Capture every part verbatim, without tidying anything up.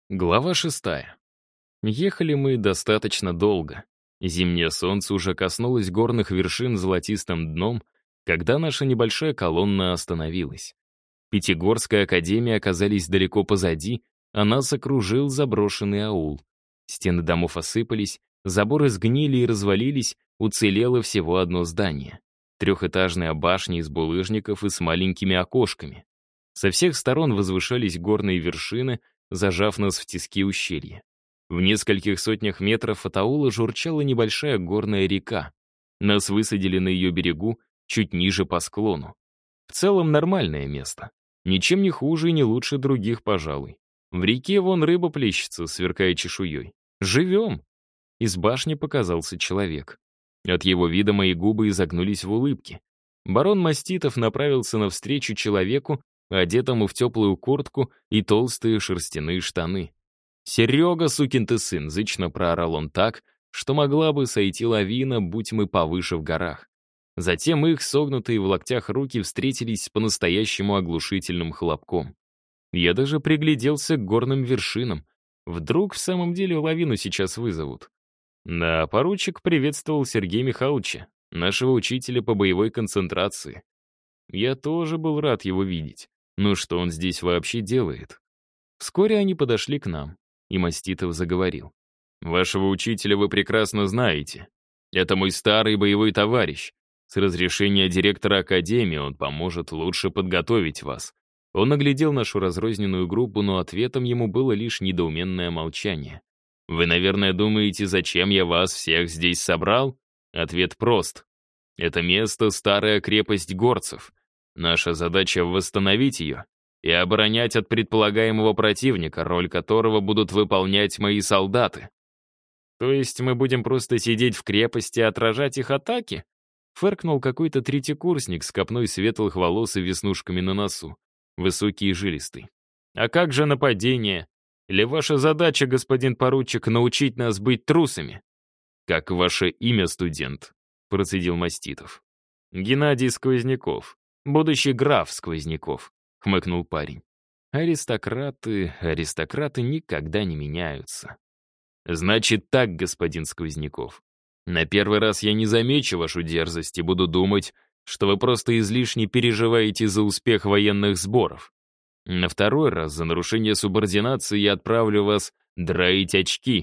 Глава шестая. Ехали мы достаточно долго. Зимнее солнце уже коснулось горных вершин золотистым дном, когда наша небольшая колонна остановилась. Пятигорская академия оказались далеко позади, а нас окружил заброшенный аул. Стены домов осыпались, заборы сгнили и развалились, уцелело всего одно здание. Трехэтажная башня из булыжников и с маленькими окошками. Со всех сторон возвышались горные вершины, зажав нас в тиски ущелья. В нескольких сотнях метров от аула журчала небольшая горная река. Нас высадили на ее берегу, чуть ниже по склону. В целом нормальное место. Ничем не хуже и не лучше других, пожалуй. В реке вон рыба плещется, сверкая чешуей. Живем! Из башни показался человек. От его вида мои губы изогнулись в улыбке. Барон Маститов направился навстречу человеку, одетому в теплую куртку и толстые шерстяные штаны. «Серега, сукин ты сын!» — зычно проорал он так, что могла бы сойти лавина, будь мы повыше в горах. Затем их, согнутые в локтях руки, встретились с по-настоящему оглушительным хлопком. Я даже пригляделся к горным вершинам. Вдруг в самом деле лавину сейчас вызовут. Да, поручик приветствовал Сергея Михайловича, нашего учителя по боевой концентрации. Я тоже был рад его видеть. Ну что он здесь вообще делает? Вскоре они подошли к нам, и Маститов заговорил. «Вашего учителя вы прекрасно знаете. Это мой старый боевой товарищ. С разрешения директора академии он поможет лучше подготовить вас». Он оглядел нашу разрозненную группу, но ответом ему было лишь недоуменное молчание. «Вы, наверное, думаете, зачем я вас всех здесь собрал?» Ответ прост. Это место — старая крепость горцев. Наша задача — восстановить ее и оборонять от предполагаемого противника, роль которого будут выполнять мои солдаты. То есть мы будем просто сидеть в крепости и отражать их атаки? Фыркнул какой-то третьекурсник с копной светлых волос и веснушками на носу. Высокий и жилистый. А как же нападение? Или ваша задача, господин поручик, научить нас быть трусами? Как ваше имя, студент? Процедил Маститов. Геннадий Сквозняков. Будущий граф Сквозняков, хмыкнул парень. Аристократы, аристократы никогда не меняются. Значит так, господин Сквозняков. На первый раз я не замечу вашу дерзость и буду думать, что вы просто излишне переживаете за успех военных сборов. На второй раз за нарушение субординации я отправлю вас драить очки.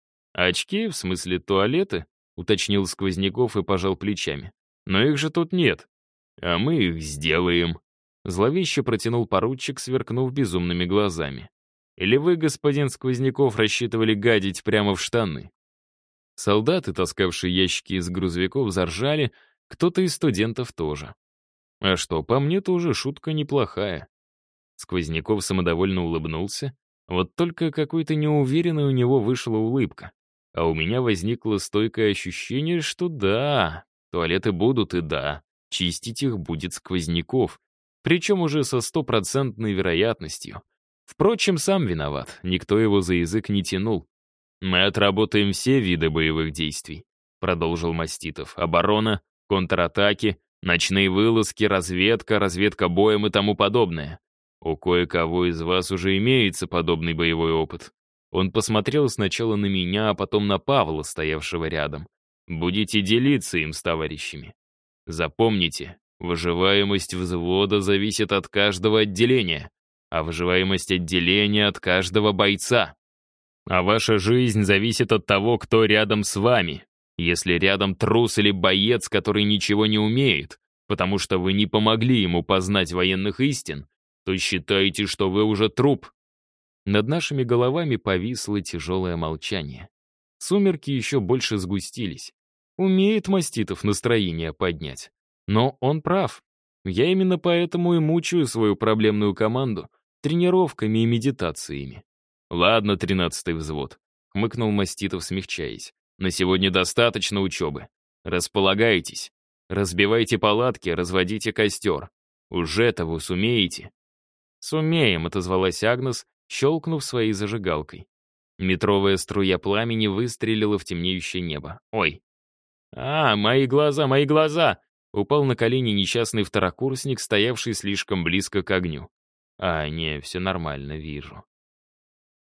Очки, в смысле туалеты? Уточнил Сквозняков и пожал плечами. Но их же тут нет. А мы их сделаем. Зловеще протянул поручик, сверкнув безумными глазами. Или вы, господин Сквозняков, рассчитывали гадить прямо в штаны? Солдаты, таскавшие ящики из грузовиков, заржали, кто-то из студентов тоже. А что, по мне тоже шутка неплохая. Сквозняков самодовольно улыбнулся, вот только какой-то неуверенной у него вышла улыбка. А у меня возникло стойкое ощущение, что да, туалеты будут и да, чистить их будет Сквозняков, причем уже со стопроцентной вероятностью. Впрочем, сам виноват, никто его за язык не тянул. «Мы отработаем все виды боевых действий», — продолжил Маститов. «Оборона, контратаки, ночные вылазки, разведка, разведка боем и тому подобное. У кое-кого из вас уже имеется подобный боевой опыт». Он посмотрел сначала на меня, а потом на Павла, стоявшего рядом. «Будете делиться им с товарищами. Запомните, выживаемость взвода зависит от каждого отделения, а выживаемость отделения от каждого бойца. А ваша жизнь зависит от того, кто рядом с вами. Если рядом трус или боец, который ничего не умеет, потому что вы не помогли ему познать военных истин, то считайте, что вы уже труп». Над нашими головами повисло тяжелое молчание. Сумерки еще больше сгустились. Умеет Маститов настроение поднять. Но он прав. Я именно поэтому и мучаю свою проблемную команду тренировками и медитациями. «Ладно, тринадцатый взвод», — хмыкнул Маститов, смягчаясь. «На сегодня достаточно учебы. Располагайтесь. Разбивайте палатки, разводите костер. Уже-то вы сумеете?» «Сумеем», — отозвалась Агнес, щелкнув своей зажигалкой. Метровая струя пламени выстрелила в темнеющее небо. «Ой!» «А, мои глаза, мои глаза!» Упал на колени несчастный второкурсник, стоявший слишком близко к огню. «А, не, все нормально, вижу».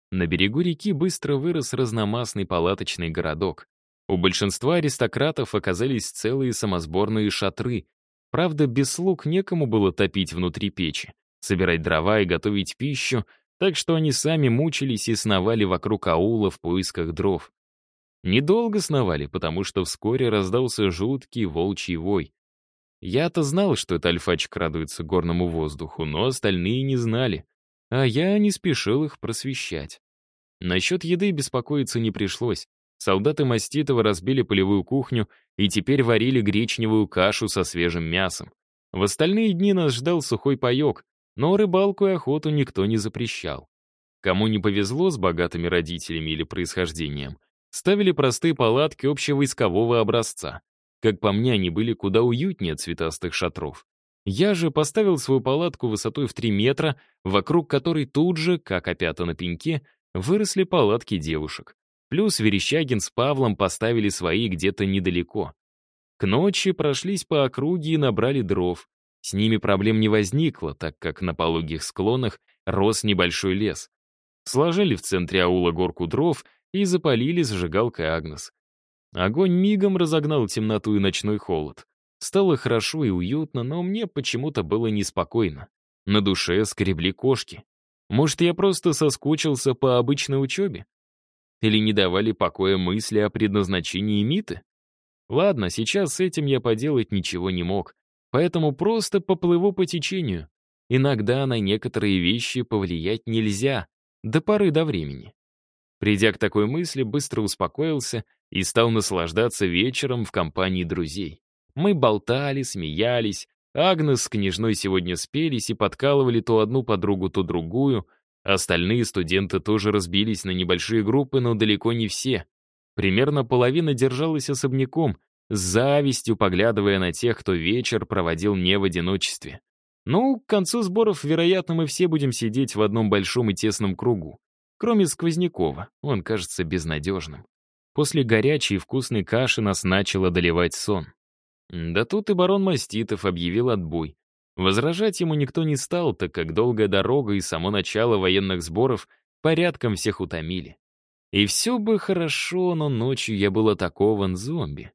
На берегу реки быстро вырос разномастный палаточный городок. У большинства аристократов оказались целые самосборные шатры. Правда, без слуг некому было топить внутри печи, собирать дрова и готовить пищу, так что они сами мучились и сновали вокруг аула в поисках дров. Недолго сновали, потому что вскоре раздался жуткий волчий вой. Я-то знал, что это альфачик радуется горному воздуху, но остальные не знали, а я не спешил их просвещать. Насчет еды беспокоиться не пришлось. Солдаты Маститова разбили полевую кухню и теперь варили гречневую кашу со свежим мясом. В остальные дни нас ждал сухой паек, но рыбалку и охоту никто не запрещал. Кому не повезло с богатыми родителями или происхождением, ставили простые палатки общевойскового образца. Как по мне, они были куда уютнее цветастых шатров. Я же поставил свою палатку высотой в три метра, вокруг которой тут же, как опята на пеньке, выросли палатки девушек. Плюс Верещагин с Павлом поставили свои где-то недалеко. К ночи прошлись по округе и набрали дров. С ними проблем не возникло, так как на пологих склонах рос небольшой лес. Сложили в центре аула горку дров и запалили зажигалкой Агнес. Огонь мигом разогнал темноту и ночной холод. Стало хорошо и уютно, но мне почему-то было неспокойно. На душе скребли кошки. Может, я просто соскучился по обычной учебе? Или не давали покоя мысли о предназначении Миты? Ладно, сейчас с этим я поделать ничего не мог, поэтому просто поплыву по течению. Иногда на некоторые вещи повлиять нельзя, до поры до времени. Придя к такой мысли, быстро успокоился и стал наслаждаться вечером в компании друзей. Мы болтали, смеялись, Агнес с княжной сегодня спелись и подкалывали то одну подругу, то другую. Остальные студенты тоже разбились на небольшие группы, но далеко не все. Примерно половина держалась особняком, с завистью поглядывая на тех, кто вечер проводил не в одиночестве. Ну, к концу сборов, вероятно, мы все будем сидеть в одном большом и тесном кругу. Кроме Сквознякова, он кажется безнадежным. После горячей и вкусной каши нас начал одолевать сон. Да тут и барон Маститов объявил отбой. Возражать ему никто не стал, так как долгая дорога и само начало военных сборов порядком всех утомили. И все бы хорошо, но ночью я был атакован зомби.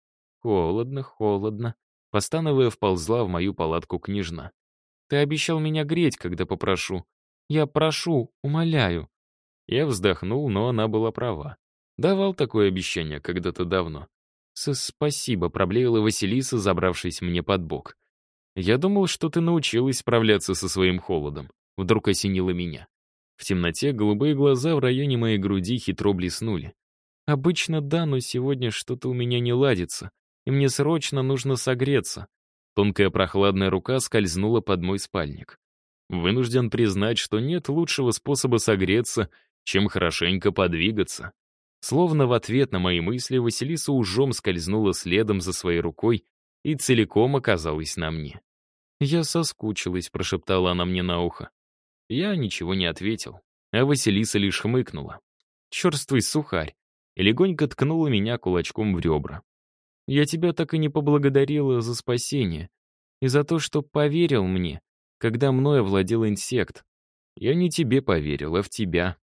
Холодно, холодно. Постановая, вползла в мою палатку княжна. Ты обещал меня греть, когда попрошу. Я прошу, умоляю. Я вздохнул, но она была права. Давал такое обещание когда-то давно. «Спасибо», — проблеяла Василиса, забравшись мне под бок. «Я думал, что ты научилась справляться со своим холодом». Вдруг осенило меня. В темноте голубые глаза в районе моей груди хитро блеснули. «Обычно да, но сегодня что-то у меня не ладится, и мне срочно нужно согреться». Тонкая прохладная рука скользнула под мой спальник. Вынужден признать, что нет лучшего способа согреться, чем хорошенько подвигаться. Словно в ответ на мои мысли Василиса ужом скользнула следом за своей рукой и целиком оказалась на мне. «Я соскучилась», — прошептала она мне на ухо. Я ничего не ответил, а Василиса лишь хмыкнула. «Черствый сухарь», и легонько ткнула меня кулачком в ребра. «Я тебя так и не поблагодарила за спасение и за то, что поверил мне, когда мной овладел инсект. Я не тебе поверил, а в тебя».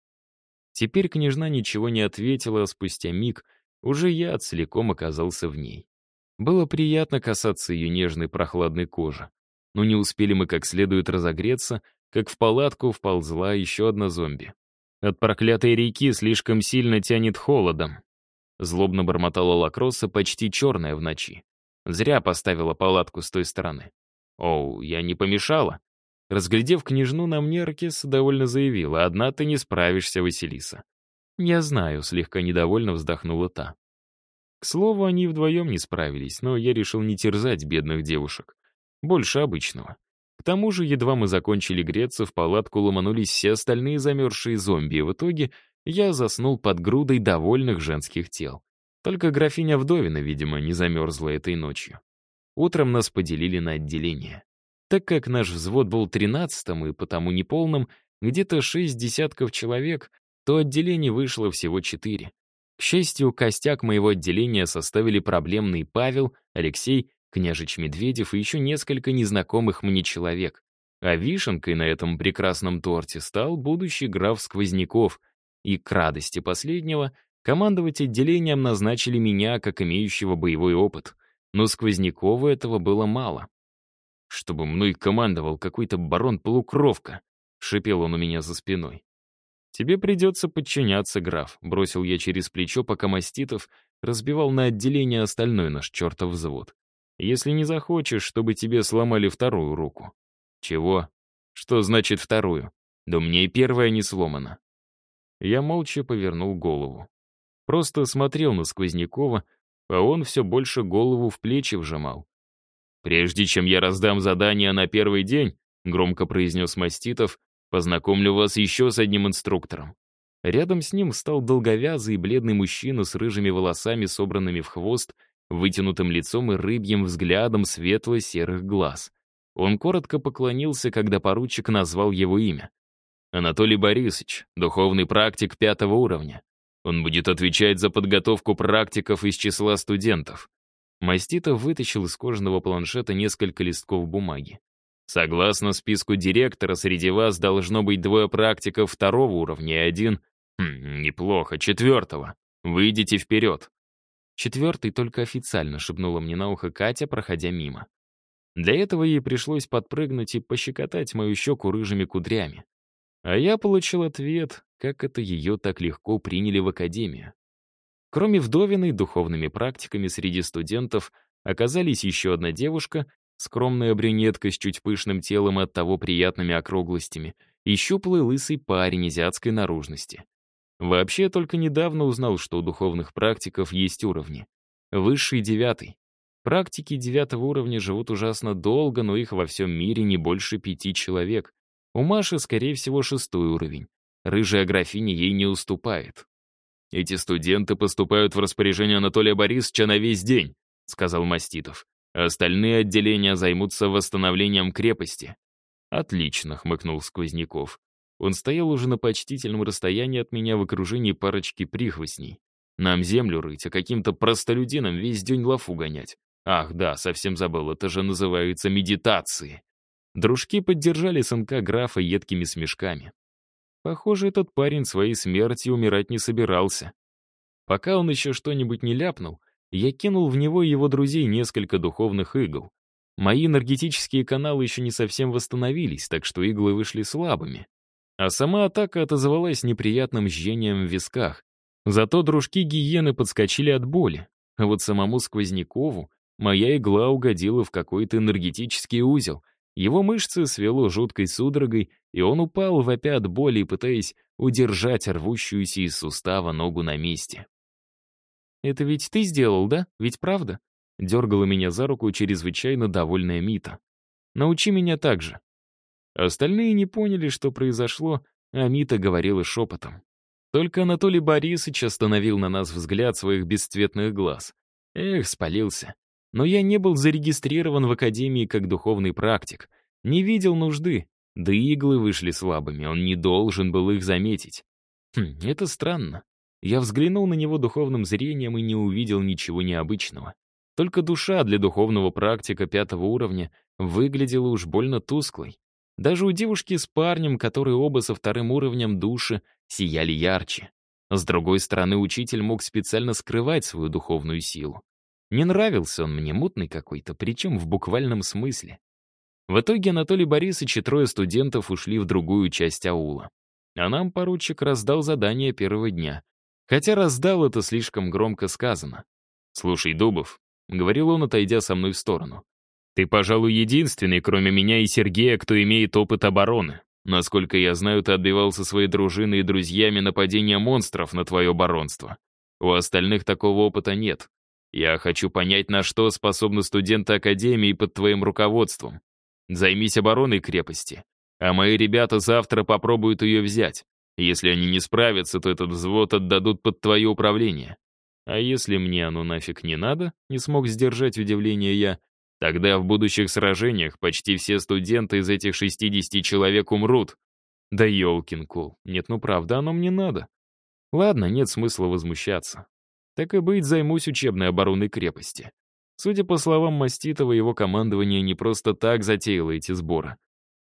Теперь княжна ничего не ответила, а спустя миг уже я целиком оказался в ней. Было приятно касаться ее нежной прохладной кожи. Но не успели мы как следует разогреться, как в палатку вползла еще одна зомби. «От проклятой реки слишком сильно тянет холодом», злобно бормотала Лакросса, почти черная в ночи. Зря поставила палатку с той стороны. «Оу, я не помешала?» Разглядев княжну на мне, Аркес довольно заявила: «Одна ты не справишься, Василиса». «Я знаю», — слегка недовольно вздохнула та. К слову, они вдвоем не справились, но я решил не терзать бедных девушек. Больше обычного. К тому же, едва мы закончили греться, в палатку ломанулись все остальные замерзшие зомби, и в итоге я заснул под грудой довольных женских тел. Только графиня Вдовина, видимо, не замерзла этой ночью. Утром нас поделили на отделения. Так как наш взвод был тринадцатым и потому неполным, где-то шесть десятков человек, то отделений вышло всего четыре. К счастью, костяк моего отделения составили проблемный Павел, Алексей, княжич Медведев и еще несколько незнакомых мне человек. А вишенкой на этом прекрасном торте стал будущий граф Сквозняков, и к радости последнего командовать отделением назначили меня, как имеющего боевой опыт. Но Сквознякову этого было мало. «Чтобы мной командовал какой-то барон-полукровка», — шипел он у меня за спиной. «Тебе придется подчиняться, граф», — бросил я через плечо, пока Маститов разбивал на отделение остальной наш чертов взвод. «Если не захочешь, чтобы тебе сломали вторую руку». «Чего? Что значит вторую? Да мне и первая не сломана». Я молча повернул голову. Просто смотрел на Сквознякова, а он все больше голову в плечи вжимал. «Прежде чем я раздам задание на первый день», — громко произнес Маститов, «познакомлю вас еще с одним инструктором». Рядом с ним встал долговязый и бледный мужчина с рыжими волосами, собранными в хвост, вытянутым лицом и рыбьим взглядом светло-серых глаз. Он коротко поклонился, когда поручик назвал его имя. «Анатолий Борисович, духовный практик пятого уровня. Он будет отвечать за подготовку практиков из числа студентов». Маститов вытащил из кожаного планшета несколько листков бумаги. «Согласно списку директора, среди вас должно быть двое практиков второго уровня и один... Хм, неплохо, четвертого. Выйдите вперед». «Четвертый только официально», — шепнула мне на ухо Катя, проходя мимо. Для этого ей пришлось подпрыгнуть и пощекотать мою щеку рыжими кудрями. А я получил ответ, как это ее так легко приняли в академию. Кроме вдовиной, духовными практиками среди студентов оказались еще одна девушка, скромная брюнетка с чуть пышным телом и оттого приятными округлостями, и щуплый лысый парень азиатской наружности. Вообще, только недавно узнал, что у духовных практиков есть уровни. Высший — девятый. Практики девятого уровня живут ужасно долго, но их во всем мире не больше пяти человек. У Маши, скорее всего, шестой уровень. Рыжая графиня ей не уступает. «Эти студенты поступают в распоряжение Анатолия Борисовича на весь день», — сказал Маститов. «А остальные отделения займутся восстановлением крепости». «Отлично», — хмыкнул Сквозняков. Он стоял уже на почтительном расстоянии от меня в окружении парочки прихвостней. «Нам землю рыть, а каким-то простолюдинам весь день лафу гонять. Ах, да, совсем забыл, это же называется медитации». Дружки поддержали сынка графа едкими смешками. Похоже, этот парень своей смертью умирать не собирался. Пока он еще что-нибудь не ляпнул, я кинул в него и его друзей несколько духовных игл. Мои энергетические каналы еще не совсем восстановились, так что иглы вышли слабыми. А сама атака отозвалась неприятным жжением в висках. Зато дружки гиены подскочили от боли. А вот самому Сквознякову моя игла угодила в какой-то энергетический узел. Его мышцы свело жуткой судорогой, и он упал, вопя от боли и пытаясь удержать рвущуюся из сустава ногу на месте. «Это ведь ты сделал, да? Ведь правда?» — дергала меня за руку чрезвычайно довольная Мита. «Научи меня так же». Остальные не поняли, что произошло, а Мита говорила шепотом. Только Анатолий Борисович остановил на нас взгляд своих бесцветных глаз. Эх, спалился. Но я не был зарегистрирован в академии как духовный практик. Не видел нужды. Да и иглы вышли слабыми, он не должен был их заметить. Хм, это странно. Я взглянул на него духовным зрением и не увидел ничего необычного. Только душа для духовного практика пятого уровня выглядела уж больно тусклой. Даже у девушки с парнем, которые оба со вторым уровнем души, сияли ярче. С другой стороны, учитель мог специально скрывать свою духовную силу. Не нравился он мне, мутный какой-то, причем в буквальном смысле. В итоге Анатолий Борисович и трое студентов ушли в другую часть аула. А нам поручик раздал задание первого дня. Хотя раздал — это слишком громко сказано. «Слушай, Дубов», — говорил он, отойдя со мной в сторону, «ты, пожалуй, единственный, кроме меня и Сергея, кто имеет опыт обороны. Насколько я знаю, ты отбивался своей дружиной и друзьями нападения монстров на твое баронство. У остальных такого опыта нет. Я хочу понять, на что способны студенты Академии под твоим руководством. Займись обороной крепости, а мои ребята завтра попробуют ее взять. Если они не справятся, то этот взвод отдадут под твое управление. А если мне оно нафиг не надо, не смог сдержать удивление я, тогда в будущих сражениях почти все студенты из этих шестидесяти человек умрут. Да елкин кол, нет, ну правда, оно мне надо. Ладно, нет смысла возмущаться. Так и быть, займусь учебной обороной крепости. Судя по словам Маститова, его командование не просто так затеяло эти сборы.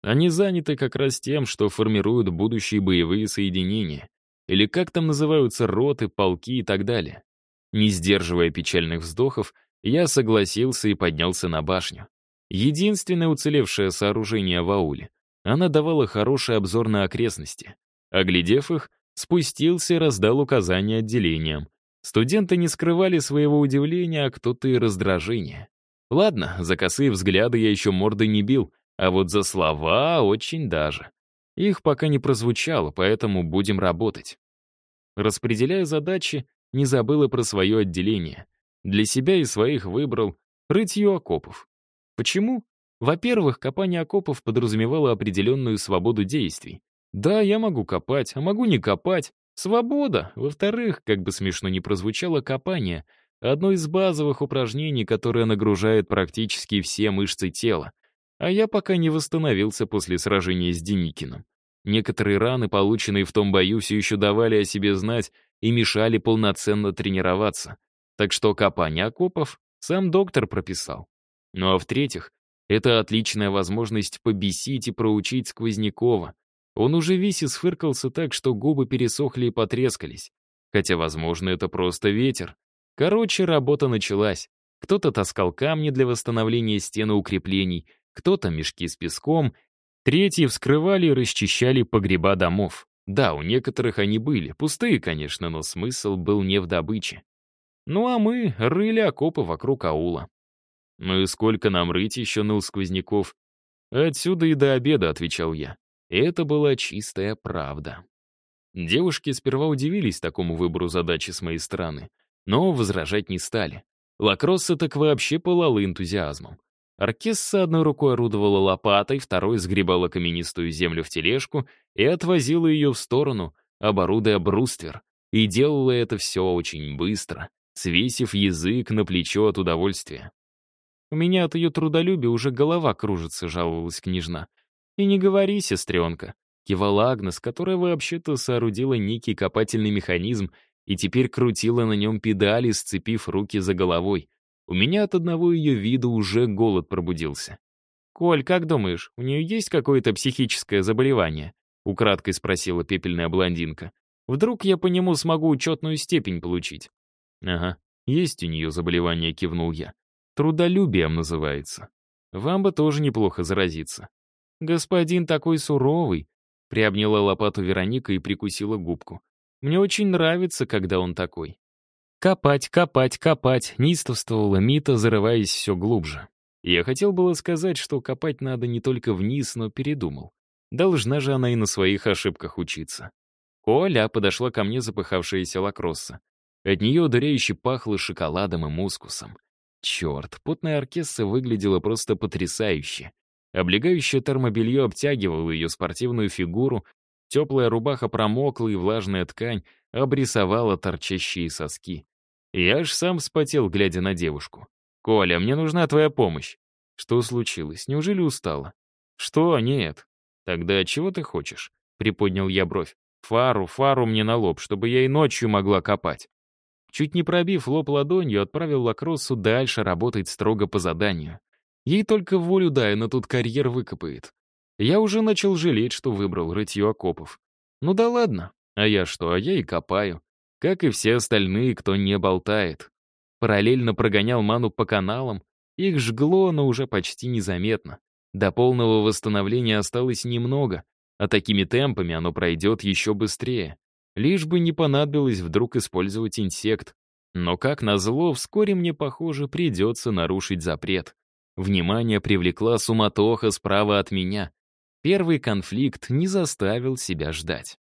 Они заняты как раз тем, что формируют будущие боевые соединения, или как там называются роты, полки и так далее. Не сдерживая печальных вздохов, я согласился и поднялся на башню. Единственное уцелевшее сооружение в ауле. Она давала хороший обзор на окрестности. Оглядев их, спустился и раздал указания отделениям. Студенты не скрывали своего удивления, а кто-то и раздражения. Ладно, за косые взгляды я еще морды не бил, а вот за слова очень даже. Их пока не прозвучало, поэтому будем работать. Распределяя задачи, не забыл и про свое отделение. Для себя и своих выбрал рытье окопов. Почему? Во-первых, копание окопов подразумевало определенную свободу действий. Да, я могу копать, а могу не копать. Свобода. Во-вторых, как бы смешно ни прозвучало, копание — одно из базовых упражнений, которое нагружает практически все мышцы тела. А я пока не восстановился после сражения с Деникиным. Некоторые раны, полученные в том бою, все еще давали о себе знать и мешали полноценно тренироваться. Так что копание окопов сам доктор прописал. Ну а в-третьих, это отличная возможность побесить и проучить Сквознякова. Он уже весь исфыркался так, что губы пересохли и потрескались. Хотя, возможно, это просто ветер. Короче, работа началась. Кто-то таскал камни для восстановления стен и укреплений, кто-то мешки с песком, третьи вскрывали и расчищали погреба домов. Да, у некоторых они были, пустые, конечно, но смысл был не в добыче. Ну а мы рыли окопы вокруг аула. «Ну и сколько нам рыть еще, ныл Сквозняков?» «Отсюда и до обеда», — отвечал я. И это была чистая правда. Девушки сперва удивились такому выбору задачи с моей стороны, но возражать не стали. Лакросса так вообще пылала энтузиазмом. Оркесса одной рукой орудовала лопатой, второй сгребала каменистую землю в тележку и отвозила ее в сторону, оборудуя бруствер. И делала это все очень быстро, свесив язык на плечо от удовольствия. «У меня от ее трудолюбия уже голова кружится», — жаловалась княжна. «И не говори, сестренка», — кивала Агнес, которая вообще-то соорудила некий копательный механизм и теперь крутила на нем педали, сцепив руки за головой. У меня от одного ее вида уже голод пробудился. «Коль, как думаешь, у нее есть какое-то психическое заболевание?» — украдкой спросила пепельная блондинка. «Вдруг я по нему смогу учетную степень получить?» «Ага, есть у нее заболевание», — кивнул я. «Трудолюбием называется. Вам бы тоже неплохо заразиться». «Господин такой суровый», — приобняла лопату Вероника и прикусила губку. «Мне очень нравится, когда он такой». «Копать, копать, копать», — неистовствовала Мита, зарываясь все глубже. Я хотел было сказать, что копать надо не только вниз, но передумал. Должна же она и на своих ошибках учиться. Коля подошла ко мне запыхавшаяся Лакросса. От нее ударяюще пахло шоколадом и мускусом. Черт, потная оркесса выглядела просто потрясающе. Облегающее термобелье обтягивало ее спортивную фигуру, теплая рубаха промокла, и влажная ткань обрисовала торчащие соски. Я аж сам вспотел, глядя на девушку. «Коля, мне нужна твоя помощь». «Что случилось? Неужели устала?» «Что? Нет». «Тогда чего ты хочешь?» — приподнял я бровь. «Фару, фару мне на лоб, чтобы я и ночью могла копать». Чуть не пробив лоб ладонью, отправил Лакроссу дальше работать строго по заданию. Ей только волю дай, она тут карьер выкопает. Я уже начал жалеть, что выбрал рытье окопов. Ну да ладно, а я что, а я и копаю. Как и все остальные, кто не болтает. Параллельно прогонял ману по каналам, их жгло, но уже почти незаметно. До полного восстановления осталось немного, а такими темпами оно пройдет еще быстрее. Лишь бы не понадобилось вдруг использовать инсект. Но, как назло, вскоре мне, похоже, придется нарушить запрет. Внимание привлекла суматоха справа от меня. Первый конфликт не заставил себя ждать.